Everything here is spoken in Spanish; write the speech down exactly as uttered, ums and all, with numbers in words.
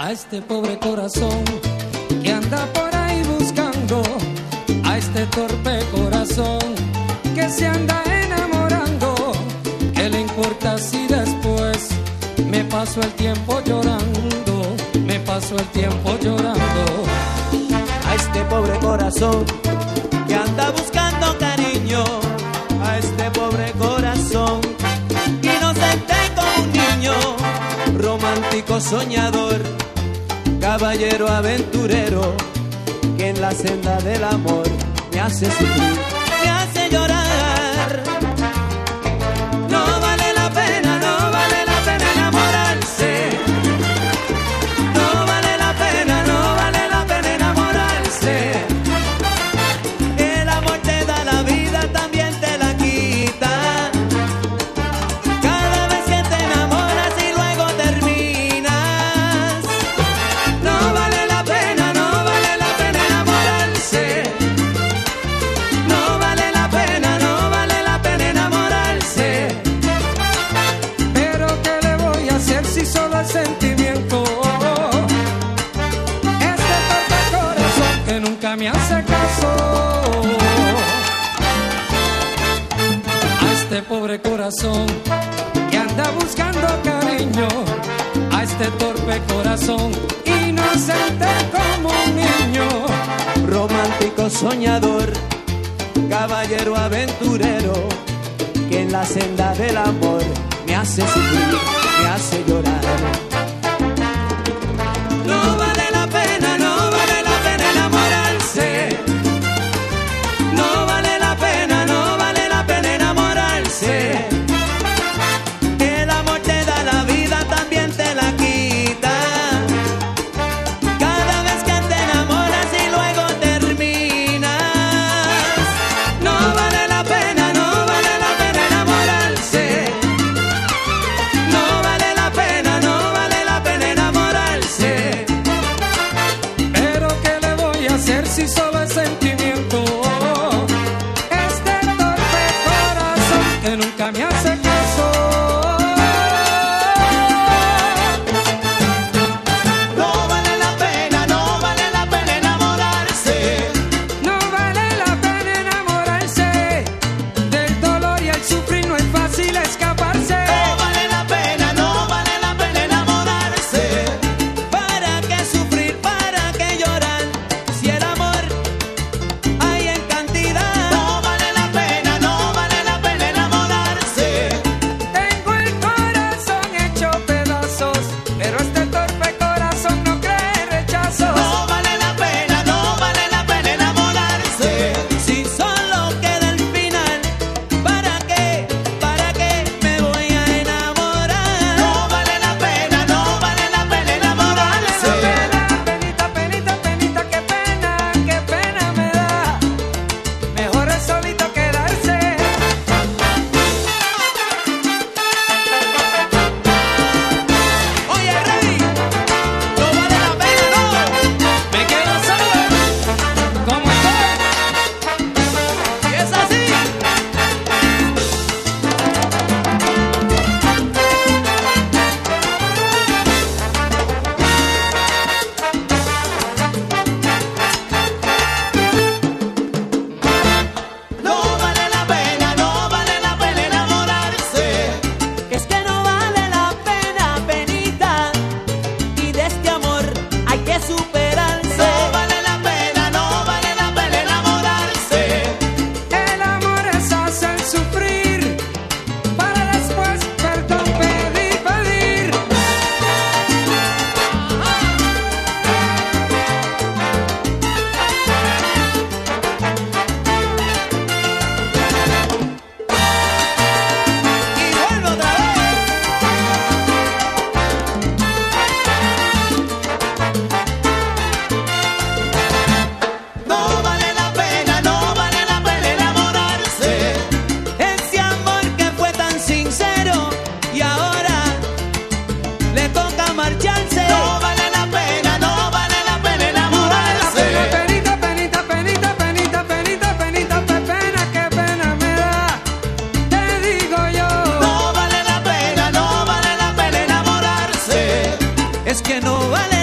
a este pobre corazón que anda por ahí buscando, a este torpe corazón que se anda enamorando. ¿Qué le importa si después me paso el tiempo llorando? Me paso el tiempo llorando. A este pobre corazón que anda buscando cariño, a este pobre corazón inocente como un niño, romántico soñador, caballero aventurero, que en la senda del amor me hace sufrir, me hace llorar. No vale la pena, no vale la pena enamorarse. No vale la pena, no vale la pena enamorarse. El amor te da la vida, también te la quita. Cada vez que te enamoras y luego terminas. No vale la pena, no vale la pena enamorarse. No vale la pena, no vale la pena enamorarse. Pero ¿qué le voy a hacer si solo el sentimiento? Este torpe corazón que nunca me hace caso. A este pobre corazón que anda buscando cariño, a este torpe corazón inocente como un niño, Romántico soñador, caballero aventurero, que en la senda del amor me hace sufrir, me hace llorar. No vale la pena, no vale la pena enamorarse. No vale la pena, no vale la pena enamorarse. El amor te da la vida, también te la quita. Cada vez que te enamoras y luego terminas. No vale la pena, no vale la pena enamorarse. No vale la pena, no vale la pena enamorarse. pero ¿qué le voy a hacer si solo es sentimiento? Este torpe corazón que nunca me hace caso. No vale la pena, no vale la pena enamorarse. No vale la pena enamorarse, del dolor y el sufrir no es fácil escaparse. No vale la pena, no vale la pena enamorarse. ¿Para qué sufrir, para qué llorar? Si el amor hay en cantidad. No vale la pena, no vale la pena enamorarse. Tengo el corazón hecho pedazos, pero este torpe corazón no cree rechazo. No vale la pena, no vale la pena enamorarse. Si solo queda el final, ¿para qué? ¿Para qué me voy a enamorar? No vale la pena, no vale la pena enamorarse. Penita, penita, penita, qué pena, qué pena me da. Mejor es solito quedarse. Oye, Rey, no vale la pena, no. Me quedo solo, como estoy. Y es así. No vale la pena, no vale la pena enamorarse. Es que no vale la pena, penita. Y de este amor hay que superarse. No vale la pena, no vale la pena enamorarse. El amor es hacer sufrir, para después perdón pedir, pedir. Y vuelvo otra vez. No vale la pena, no vale la pena enamorarse. Ese amor que fue tan sincero y ahora le toca marcharse. No vale la pena, no vale la pena enamorarse. Penita, penita, penita, penita, penita, penita, qué pena, qué pena me da. Te digo yo. No vale la pena, no vale la pena enamorarse. Es que no vale